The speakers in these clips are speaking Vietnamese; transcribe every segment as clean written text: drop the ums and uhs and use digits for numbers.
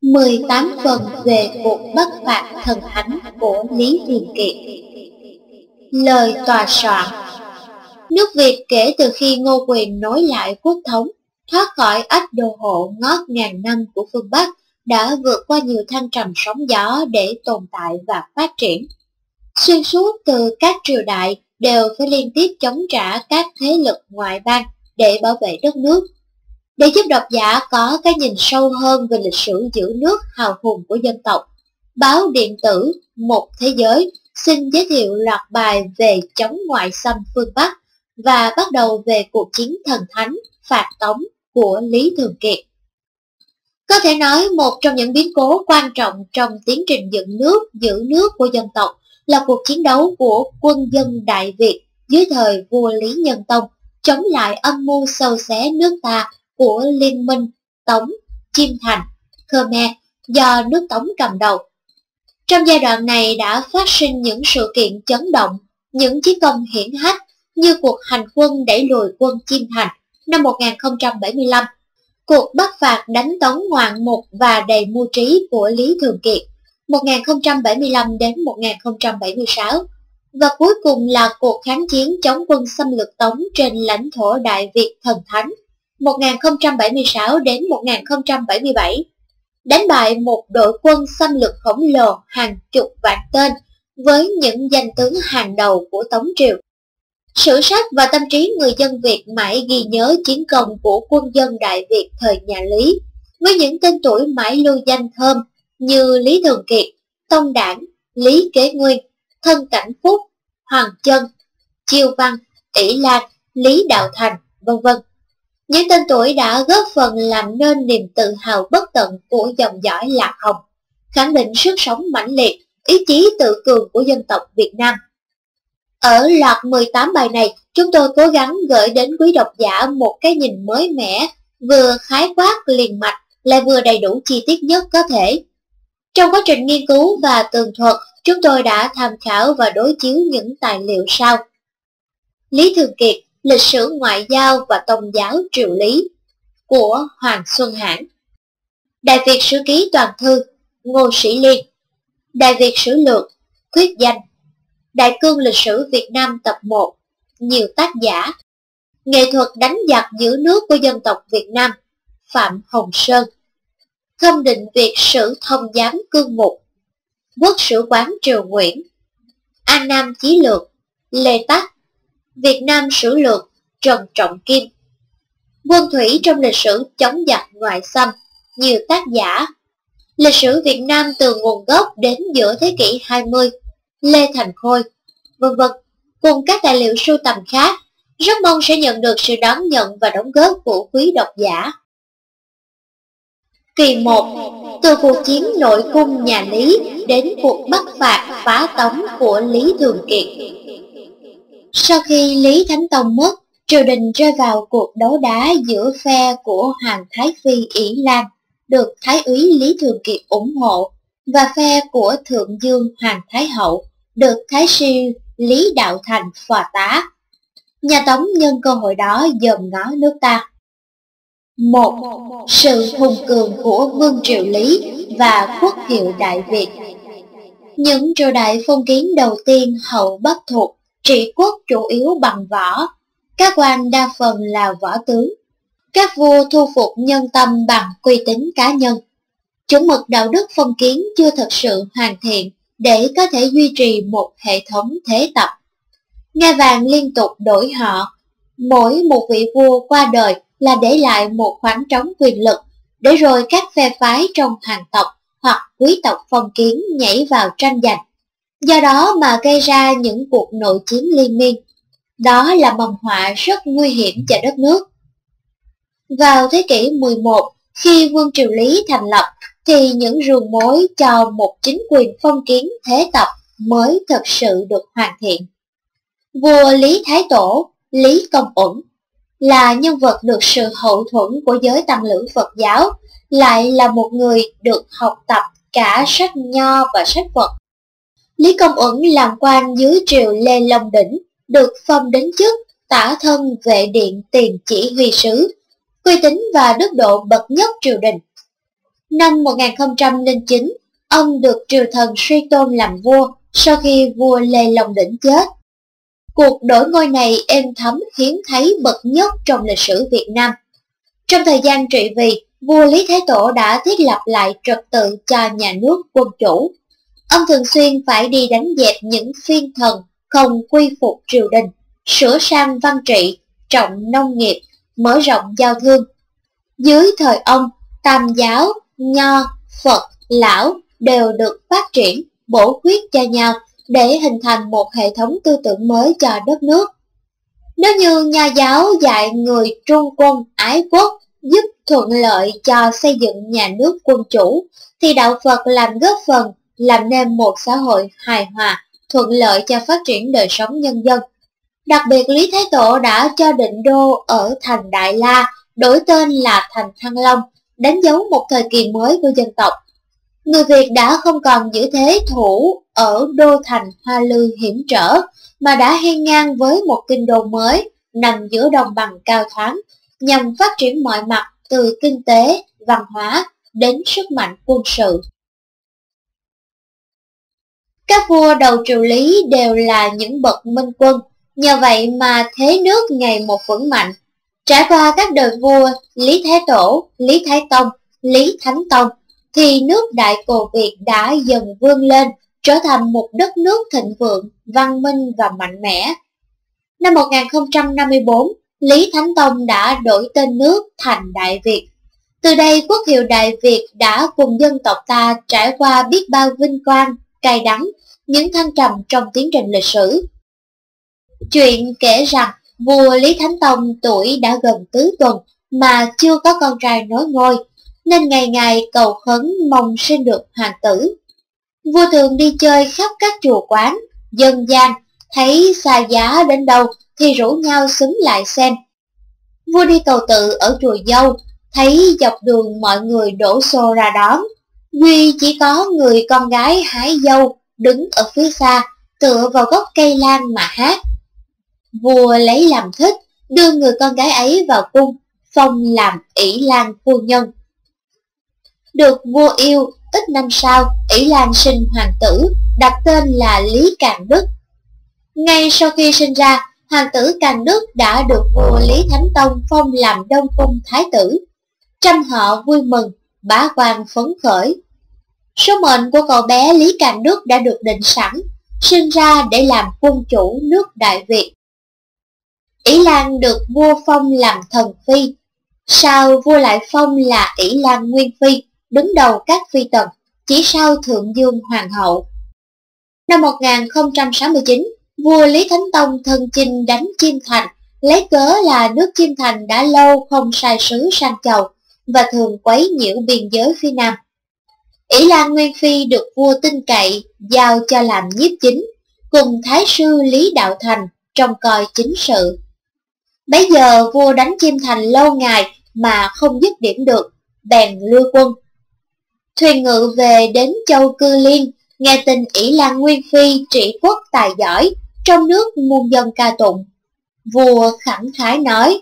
18 phần về cuộc bắt phạt thần thánh của Lý Thường Kiệt. Lời tòa soạn. Nước Việt kể từ khi Ngô Quyền nối lại quốc thống, thoát khỏi ách đô hộ ngót ngàn năm của phương Bắc, đã vượt qua nhiều thăng trầm sóng gió để tồn tại và phát triển. Xuyên suốt từ các triều đại đều phải liên tiếp chống trả các thế lực ngoại bang để bảo vệ đất nước. Để giúp độc giả có cái nhìn sâu hơn về lịch sử giữ nước hào hùng của dân tộc, báo điện tử Một Thế Giới xin giới thiệu loạt bài về chống ngoại xâm phương Bắc và bắt đầu về cuộc chiến thần thánh phạt tống của Lý Thường Kiệt. Có thể nói một trong những biến cố quan trọng trong tiến trình dựng nước, giữ nước của dân tộc là cuộc chiến đấu của quân dân Đại Việt dưới thời vua Lý Nhân Tông chống lại âm mưu xâu xé nước ta của Liên minh Tống, Chiêm Thành, Khmer do nước Tống cầm đầu. Trong giai đoạn này đã phát sinh những sự kiện chấn động, những chiến công hiển hách như cuộc hành quân đẩy lùi quân Chiêm Thành năm 1075, cuộc bắt phạt đánh Tống ngoạn mục và đầy mưu trí của Lý Thường Kiệt 1075 đến 1076, và cuối cùng là cuộc kháng chiến chống quân xâm lược Tống trên lãnh thổ Đại Việt thần thánh 1076 đến 1077, đánh bại một đội quân xâm lược khổng lồ hàng chục vạn tên với những danh tướng hàng đầu của Tống triều. Sử sách và tâm trí người dân Việt mãi ghi nhớ chiến công của quân dân Đại Việt thời nhà Lý, với những tên tuổi mãi lưu danh thơm như Lý Thường Kiệt, Tông Đản, Lý Kế Nguyên, Thân Cảnh Phúc, Hoàng Chân, Chiêu Văn, ỷ Lan, Lý Đạo Thành, vân vân. Những tên tuổi đã góp phần làm nên niềm tự hào bất tận của dòng dõi Lạc Hồng, khẳng định sức sống mãnh liệt, ý chí tự cường của dân tộc Việt Nam. Ở loạt 18 bài này, chúng tôi cố gắng gửi đến quý độc giả một cái nhìn mới mẻ, vừa khái quát liền mạch, lại vừa đầy đủ chi tiết nhất có thể. Trong quá trình nghiên cứu và tường thuật, chúng tôi đã tham khảo và đối chiếu những tài liệu sau: Lý Thường Kiệt, lịch sử ngoại giao và tôn giáo triều Lý của Hoàng Xuân Hãn, Đại Việt Sử Ký Toàn Thư Ngô Sĩ Liên, Đại Việt Sử Lược Thuyết Danh, Đại Cương Lịch sử Việt Nam tập 1, nhiều tác giả, Nghệ thuật đánh giặc giữ nước của dân tộc Việt Nam, Phạm Hồng Sơn, Thâm định Việt Sử Thông Giám Cương Mục, Quốc sử quán Triều Nguyễn, An Nam Chí Lược, Lê Tắc, Việt Nam Sử Lược, Trần Trọng Kim, Quân thủy trong lịch sử chống giặc ngoại xâm, nhiều tác giả, Lịch sử Việt Nam từ nguồn gốc đến giữa thế kỷ 20, Lê Thành Khôi, vân vân, cùng các tài liệu sưu tầm khác. Rất mong sẽ nhận được sự đón nhận và đóng góp của quý độc giả. Kỳ 1. Từ cuộc chiến nội cung nhà Lý đến cuộc bắt phạt phá tống của Lý Thường Kiệt. Sau khi Lý Thánh Tông mất, triều đình rơi vào cuộc đấu đá giữa phe của Hoàng Thái Phi ỷ Lan, được Thái úy Lý Thường Kiệt ủng hộ, và phe của Thượng Dương Hoàng Thái Hậu, được Thái sư Lý Đạo Thành phò tá. Nhà Tống nhân cơ hội đó dòm ngó nước ta. 1. Sự hùng cường của Vương triều Lý và quốc hiệu Đại Việt. Những triều đại phong kiến đầu tiên hậu Bắc thuộc trị quốc chủ yếu bằng võ, các quan đa phần là võ tướng. Các vua thu phục nhân tâm bằng uy tín cá nhân. Chuẩn mực đạo đức phong kiến chưa thật sự hoàn thiện để có thể duy trì một hệ thống thế tập. Ngai vàng liên tục đổi họ, mỗi một vị vua qua đời là để lại một khoảng trống quyền lực, để rồi các phe phái trong hoàng tộc hoặc quý tộc phong kiến nhảy vào tranh giành. Do đó mà gây ra những cuộc nội chiến liên miên. Đó là mầm họa rất nguy hiểm cho đất nước. Vào thế kỷ 11, khi Vương triều Lý thành lập, thì những ruồng mối cho một chính quyền phong kiến thế tập mới thực sự được hoàn thiện. Vua Lý Thái Tổ, Lý Công Uẩn, là nhân vật được sự hậu thuẫn của giới tăng lữ Phật giáo, lại là một người được học tập cả sách Nho và sách Phật. Lý Công Uẩn làm quan dưới triều Lê Long Đỉnh, được phong đến chức tả thân vệ điện tiền chỉ huy sứ, uy tín và đức độ bậc nhất triều đình. Năm 1009, ông được triều thần suy tôn làm vua sau khi vua Lê Long Đỉnh chết. Cuộc đổi ngôi này êm thấm hiếm thấy bậc nhất trong lịch sử Việt Nam. Trong thời gian trị vì, vua Lý Thái Tổ đã thiết lập lại trật tự cho nhà nước quân chủ. Ông thường xuyên phải đi đánh dẹp những phiên thần không quy phục triều đình, sửa sang văn trị, trọng nông nghiệp, mở rộng giao thương. Dưới thời ông, Tam giáo, Nho, Phật, Lão đều được phát triển, bổ khuyết cho nhau để hình thành một hệ thống tư tưởng mới cho đất nước. Nếu như Nho giáo dạy người trung quân ái quốc giúp thuận lợi cho xây dựng nhà nước quân chủ, thì đạo Phật làm góp phần làm nên một xã hội hài hòa, thuận lợi cho phát triển đời sống nhân dân. Đặc biệt Lý Thái Tổ đã cho định đô ở thành Đại La đổi tên là thành Thăng Long, đánh dấu một thời kỳ mới của dân tộc. Người Việt đã không còn giữ thế thủ ở đô thành Hoa Lư hiểm trở, mà đã hiên ngang với một kinh đô mới nằm giữa đồng bằng cao thoáng, nhằm phát triển mọi mặt từ kinh tế, văn hóa đến sức mạnh quân sự. Các vua đầu triều Lý đều là những bậc minh quân, nhờ vậy mà thế nước ngày một vững mạnh. Trải qua các đời vua Lý Thái Tổ, Lý Thái Tông, Lý Thánh Tông, thì nước Đại Cồ Việt đã dần vươn lên, trở thành một đất nước thịnh vượng, văn minh và mạnh mẽ. Năm 1054, Lý Thánh Tông đã đổi tên nước thành Đại Việt. Từ đây quốc hiệu Đại Việt đã cùng dân tộc ta trải qua biết bao vinh quang, cay đắng, những thăng trầm trong tiến trình lịch sử. Chuyện kể rằng vua Lý Thánh Tông tuổi đã gần tứ tuần mà chưa có con trai nối ngôi, nên ngày ngày cầu khấn mong sinh được hoàng tử. Vua thường đi chơi khắp các chùa quán, dân gian, thấy xa giá đến đâu thì rủ nhau xúm lại xem. Vua đi cầu tự ở chùa Dâu, thấy dọc đường mọi người đổ xô ra đón. Duy chỉ có người con gái hái dâu đứng ở phía xa, tựa vào gốc cây lan mà hát. Vua lấy làm thích, đưa người con gái ấy vào cung, phong làm ỷ Lan phu nhân. Được vua yêu, ít năm sau, ỷ Lan sinh hoàng tử, đặt tên là Lý Càn Đức. Ngay sau khi sinh ra, hoàng tử Càn Đức đã được vua Lý Thánh Tông phong làm Đông Cung Thái tử. Trăm họ vui mừng, bá quan phấn khởi. Số mệnh của cậu bé Lý Càn Đức đã được định sẵn, sinh ra để làm quân chủ nước Đại Việt. ỷ Lan được vua phong làm thần phi, sau vua lại phong là ỷ Lan Nguyên Phi, đứng đầu các phi tần, chỉ sau Thượng Dương Hoàng hậu. Năm 1069, vua Lý Thánh Tông thân chinh đánh Chiêm Thành, lấy cớ là nước Chiêm Thành đã lâu không sai sứ sang chầu và thường quấy nhiễu biên giới phía Nam. ỷ Lan Nguyên Phi được vua tin cậy giao cho làm nhiếp chính, cùng Thái sư Lý Đạo Thành trông coi chính sự. Bấy giờ vua đánh Chiêm Thành lâu ngày mà không dứt điểm được, bèn lui quân. Thuyền ngự về đến châu Cư Liên, nghe tin ỷ Lan Nguyên Phi trị quốc tài giỏi, trong nước muôn dân ca tụng. Vua khẳng khái nói: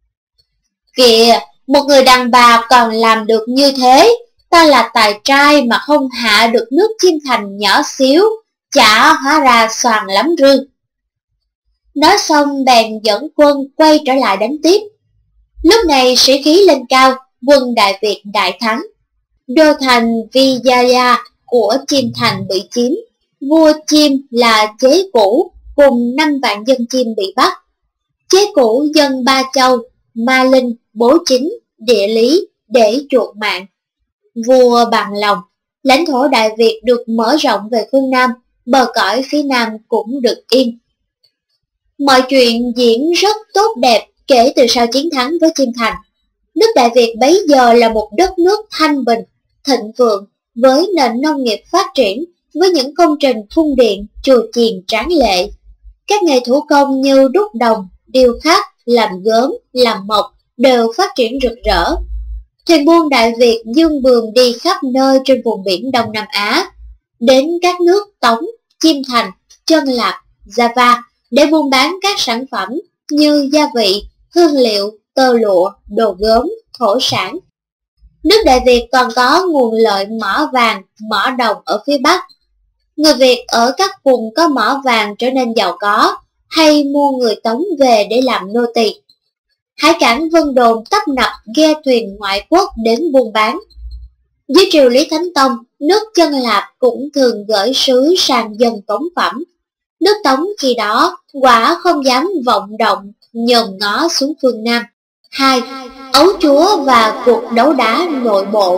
"Kìa, một người đàn bà còn làm được như thế, ta là tài trai mà không hạ được nước Chiêm Thành nhỏ xíu, chả hóa ra xoàn lắm rư." Nói xong bèn dẫn quân quay trở lại đánh tiếp. Lúc này sĩ khí lên cao, quân Đại Việt đại thắng. Đô thành Vijaya của Chiêm Thành bị chiếm, vua Chiêm là Chế Cũ cùng 5 vạn dân Chiêm bị bắt. Chế Cũ dân Ba Châu, Ma Linh, Bố Chính, Địa Lý để chuộc mạng. Vua bằng lòng, lãnh thổ Đại Việt được mở rộng về phương Nam, bờ cõi phía Nam cũng được yên. Mọi chuyện diễn rất tốt đẹp kể từ sau chiến thắng với Chiêm Thành. Nước Đại Việt bấy giờ là một đất nước thanh bình, thịnh vượng, với nền nông nghiệp phát triển, với những công trình cung điện, chùa chiền tráng lệ. Các nghề thủ công như đúc đồng, điêu khắc, làm gốm, làm mộc đều phát triển rực rỡ. Thuyền buôn Đại Việt dương bườm đi khắp nơi trên vùng biển Đông Nam Á, đến các nước Tống, Chiêm Thành, Chân Lạp, Java để buôn bán các sản phẩm như gia vị, hương liệu, tơ lụa, đồ gốm, thổ sản. Nước Đại Việt còn có nguồn lợi mỏ vàng, mỏ đồng ở phía Bắc. Người Việt ở các vùng có mỏ vàng trở nên giàu có, hay mua người Tống về để làm nô tỳ. Hải cảng Vân Đồn tấp nập ghe thuyền ngoại quốc đến buôn bán. Dưới triều Lý Thánh Tông, nước Chân Lạp cũng thường gửi sứ sang dân cống phẩm. Nước Tống khi đó quả không dám vọng động nhòm ngó xuống phương Nam. 2. Ấu chúa và cuộc đấu đá nội bộ.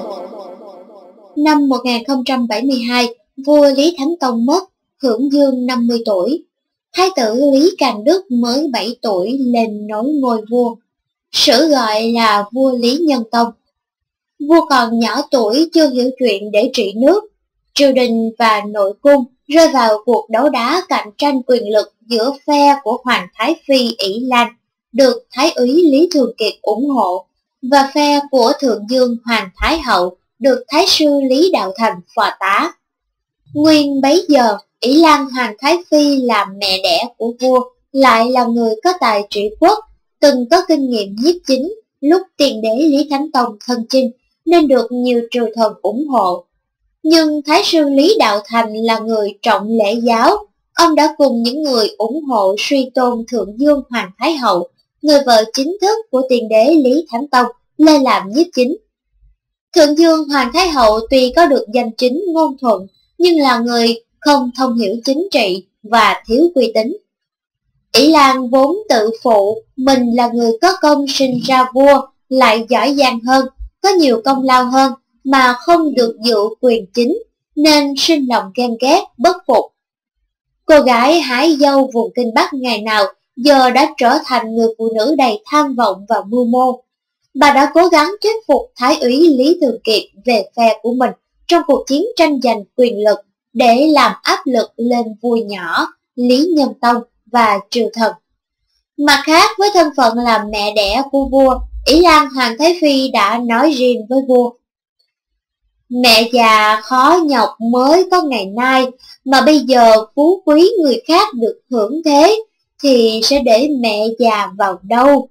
Năm 1072, vua Lý Thánh Tông mất, hưởng dương 50 tuổi. Thái tử Lý Càng Đức mới 7 tuổi lên nối ngôi vua. Sử gọi là vua Lý Nhân Tông. Vua còn nhỏ tuổi chưa hiểu chuyện để trị nước. Triều đình và nội cung rơi vào cuộc đấu đá cạnh tranh quyền lực giữa phe của Hoàng Thái Phi Ỷ Lan, được Thái úy Lý Thường Kiệt ủng hộ, và phe của Thượng Dương Hoàng Thái Hậu, được Thái sư Lý Đạo Thành phò tá. Nguyên bấy giờ, Ỷ Lan Hoàng Thái Phi là mẹ đẻ của vua, lại là người có tài trị quốc, từng có kinh nghiệm nhiếp chính lúc tiền đế Lý Thánh Tông thân chinh, nên được nhiều triều thần ủng hộ. Nhưng Thái sư Lý Đạo Thành là người trọng lễ giáo, ông đã cùng những người ủng hộ suy tôn Thượng Dương Hoàng Thái Hậu, người vợ chính thức của tiền đế Lý Thánh Tông, lên làm nhiếp chính. Thượng Dương Hoàng Thái Hậu tuy có được danh chính ngôn thuận, nhưng là người không thông hiểu chính trị và thiếu uy tín. Ỷ Lan vốn tự phụ mình là người có công sinh ra vua, lại giỏi giang hơn, có nhiều công lao hơn, mà không được dự quyền chính, nên sinh lòng ghen ghét, bất phục. Cô gái hái dâu vùng Kinh Bắc ngày nào giờ đã trở thành người phụ nữ đầy tham vọng và mưu mô. Bà đã cố gắng thuyết phục Thái úy Lý Thường Kiệt về phe của mình trong cuộc chiến tranh giành quyền lực, để làm áp lực lên vua nhỏ Lý Nhân Tông và triều thần. Mặt khác, với thân phận là mẹ đẻ của vua, Ỷ Lan Hoàng Thái Phi đã nói riêng với vua: "Mẹ già khó nhọc mới có ngày nay, mà bây giờ phú quý người khác được hưởng thế, thì sẽ để mẹ già vào đâu?"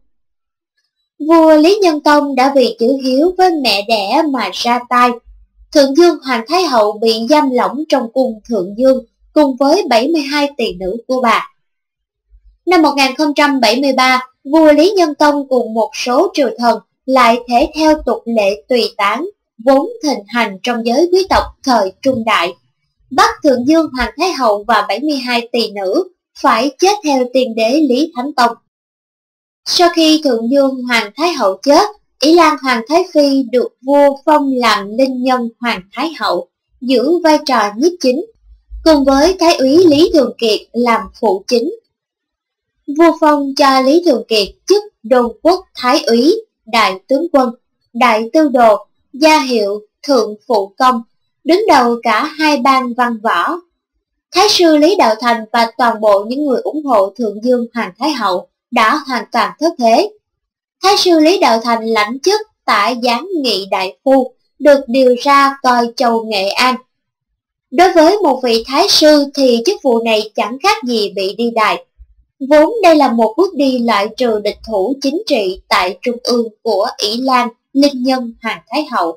Vua Lý Nhân Tông đã vì chữ hiếu với mẹ đẻ mà ra tay. Thượng Dương Hoàng Thái Hậu bị giam lỏng trong cung Thượng Dương cùng với 72 tỳ nữ của bà. Năm 1073, vua Lý Nhân Tông cùng một số triều thần lại thể theo tục lệ tùy tán vốn thịnh hành trong giới quý tộc thời Trung Đại, bắt Thượng Dương Hoàng Thái Hậu và 72 tỳ nữ phải chết theo tiền đế Lý Thánh Tông. Sau khi Thượng Dương Hoàng Thái Hậu chết, Ỷ Lan Hoàng Thái Phi được vua phong làm linh nhân Hoàng Thái Hậu, giữ vai trò nhiếp chính, cùng với Thái úy Lý Thường Kiệt làm phụ chính. Vua phong cho Lý Thường Kiệt chức đôn quốc Thái úy, đại tướng quân, đại tư đồ, gia hiệu thượng phụ công, đứng đầu cả hai ban văn võ. Thái sư Lý Đạo Thành và toàn bộ những người ủng hộ Thượng Dương Hoàng Thái Hậu đã hoàn toàn thất thế. Thái sư Lý Đạo Thành lãnh chức tả giám nghị đại phu, được điều ra coi châu Nghệ An. Đối với một vị thái sư thì chức vụ này chẳng khác gì bị đi đày. Vốn đây là một bước đi loại trừ địch thủ chính trị tại trung ương của Ỷ Lan, linh nhân Hoàng Thái Hậu.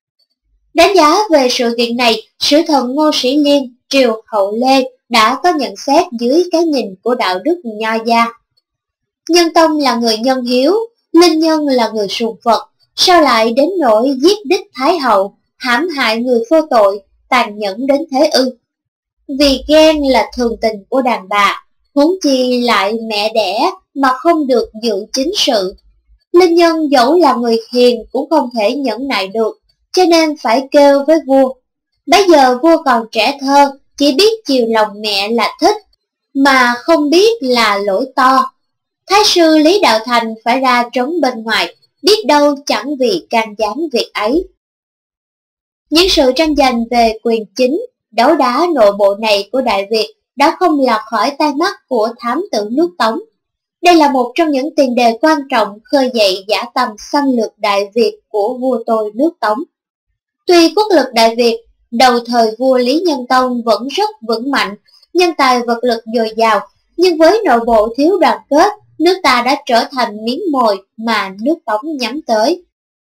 Đánh giá về sự kiện này, sử thần Ngô Sĩ Liên, triều Hậu Lê đã có nhận xét dưới cái nhìn của đạo đức nho gia. Nhân Tông là người nhân hiếu, linh nhân là người sùng Phật, sao lại đến nỗi giết đích Thái Hậu, hãm hại người vô tội, tàn nhẫn đến thế ư? Vì ghen là thường tình của đàn bà, huống chi lại mẹ đẻ mà không được dự chính sự. Linh nhân dẫu là người hiền cũng không thể nhẫn nại được, cho nên phải kêu với vua. Bây giờ vua còn trẻ thơ, chỉ biết chiều lòng mẹ là thích, mà không biết là lỗi to. Thái sư Lý Đạo Thành phải ra trống bên ngoài, biết đâu chẳng vì can gián việc ấy. Những sự tranh giành về quyền chính, đấu đá nội bộ này của Đại Việt đã không lọt khỏi tai mắt của thám tử nước Tống. Đây là một trong những tiền đề quan trọng khơi dậy dã tâm xâm lược Đại Việt của vua tôi nước Tống. Tuy quốc lực Đại Việt đầu thời vua Lý Nhân Tông vẫn rất vững mạnh, nhân tài vật lực dồi dào, nhưng với nội bộ thiếu đoàn kết, nước ta đã trở thành miếng mồi mà nước Tống nhắm tới.